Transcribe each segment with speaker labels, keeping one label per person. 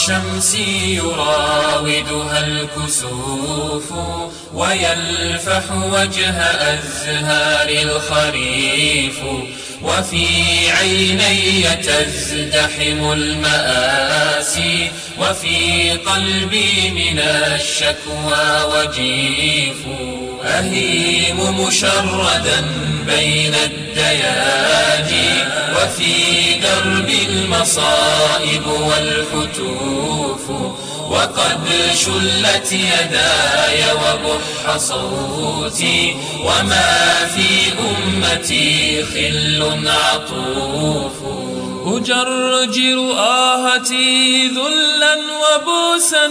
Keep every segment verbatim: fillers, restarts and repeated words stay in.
Speaker 1: الشمس يراودها الكسوف ويلفح وجه أزهار الخريف، وفي عيني تزدحم المآسي، وفي قلبي من الشكوى وجيف. أهيم مشردا بين الدياجي، وفي درب المصائب والحتوف، وقد شلت يداي وبح صوتي، وما في أمتي خل عطوف. أجرجر آهتي ذلا وبوسا،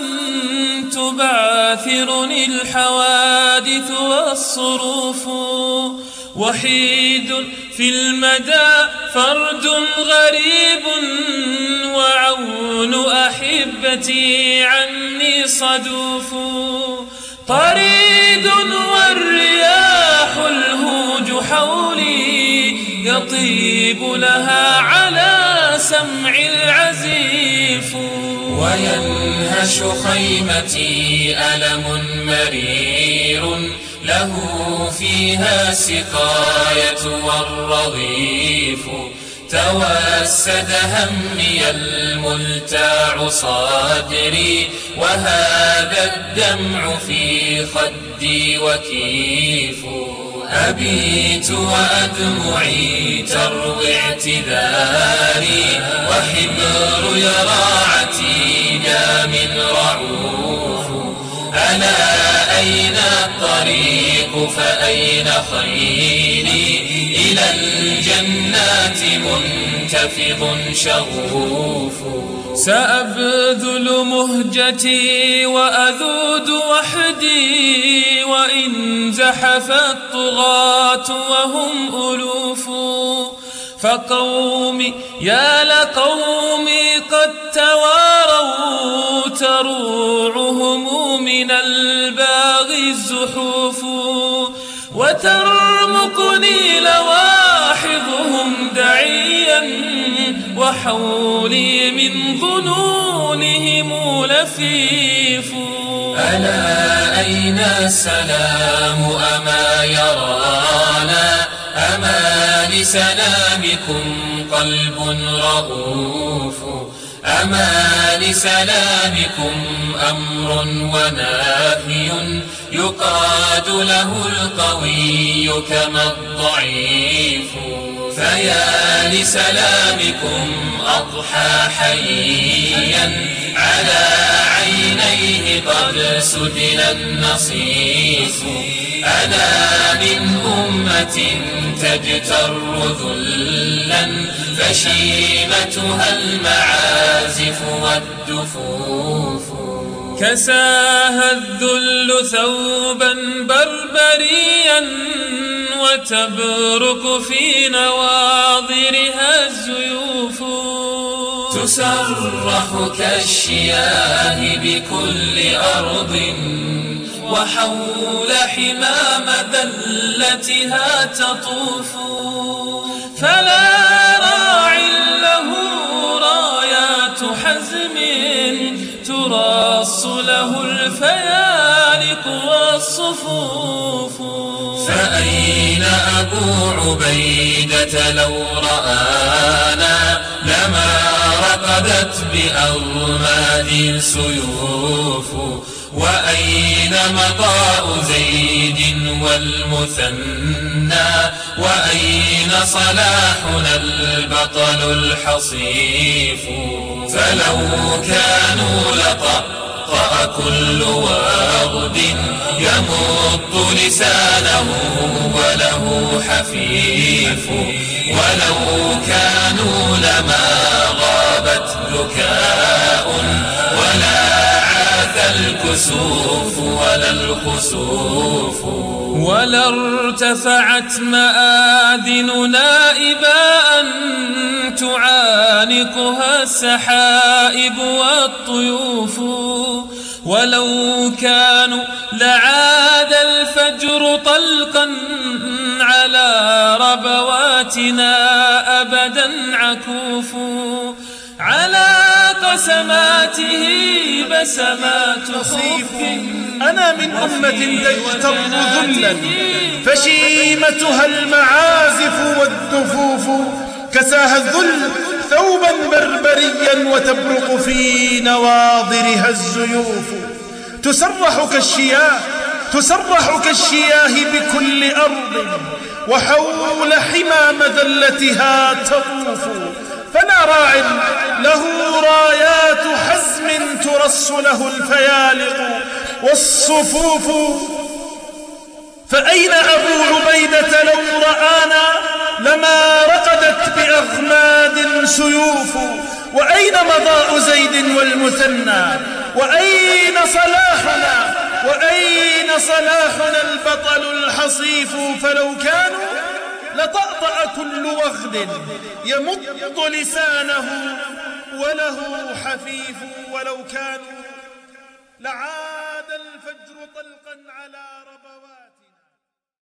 Speaker 1: تبعثرني الحوادث والصروف. وحيد في المدى فرد غريب، وعون أحبتي عني صدوف. طريد والرياح الهوج حولي، يطيب لها على سمع العزيف. وينهش خيمتي ألم مرير، له فيها سقاية والرغيف. توسد همي الملتاع صدري، وهذا الدمع في خدي وكيف. أبيت وأدمعي تروي اعتذاري، وحبر يراعتي دام رعوف. ألا أين الطريق فأين خيلي، إلى الجنات منتفض شغوف. سأبذل مهجتي وأذود وحدي، وإن زحف الطغاة وهم ألوف. فقومي يا لقومي قد تواروا، تروعهم من الباغي الزحوف. وترمقني لواحظهم دعيا، وحولي من ظنونهم لفيف. ألا أين السلام أما يرانا، أما لسلامكم قلب رؤوف. أما لسلامكم أمر ونهي، يقاد له القوي كما الضعيف. فيا لسلامكم أضحى حيا، على عينيه قد سدل النصيف. أنا من أمة تجتر ذلا، فشيمتها المعازف والدفوف. كساها الذل ثوبا بربريا، وتبرق في نواضرها الزيوف. تسرح كالشياه بكل أرض، وحول حمام ذلتها تطوف. فلا راع له رايات حزم، تراص له الفيالق والصفوف. فأين أبو عبيدة لو رآنا، لما رقدت بأرماد السيوف. وأين مضاء زيد والمثنى، وأين صلاحنا البطل الحصيف. فلو كانوا لطأطأ كل وارد، يمط لسانه وله حفيف. ولو كانوا لما غابت بكاء، ولا الكسوف ولا الخسوف. ولا ارتفعت مآذننا إباء، تعانقها السحائب والطيوف. ولو كانوا لعاد الفجر طلقا، على ربواتنا أبدا عكوف. على وسماته بسمات خوف.
Speaker 2: أنا من أمة تجتر ذلا فشيمتها المعازف والدفوف، كساها الذل ثوبا بربريا وتبرق في نواضرها الزيوف. تسرح كالشياه تسرح كالشياه بكل أرض، وحول حمى مذلتها تطوف. فلا راع له رايات حزم ترص له الفيالق والصفوف. فأين أبو عبيدة لو رآنا لما رقدت بأغماد سيوف. وأين مضاء زيد والمثنى وأين صلاحنا وأين صلاحنا البطل الحصيف. فلو كانوا لطأطأ كل وغد يمد لسانه وله حفيف. ولو كانوا لعاد